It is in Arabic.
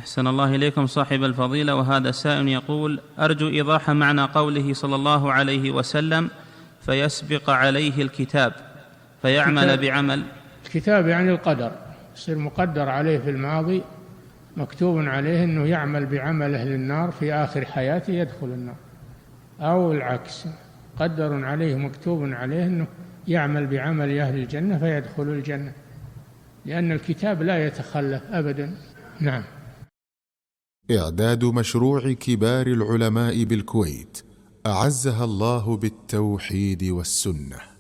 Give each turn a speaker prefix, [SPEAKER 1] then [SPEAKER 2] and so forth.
[SPEAKER 1] أحسن الله إليكم صاحب الفضيلة. وهذا سائل يقول: أرجو إيضاح معنى قوله صلى الله عليه وسلم: فيسبق عليه الكتاب فيعمل بعمل.
[SPEAKER 2] الكتاب يعني القدر، يصير مقدر عليه في الماضي، مكتوب عليه أنه يعمل بعمل أهل النار في آخر حياته يدخل النار، أو العكس، قدر عليه مكتوب عليه أنه يعمل بعمل أهل الجنة فيدخل الجنة، لأن الكتاب لا يتخلف أبدا. نعم.
[SPEAKER 3] إعداد مشروع كبار العلماء بالكويت أعزها الله بالتوحيد والسنة.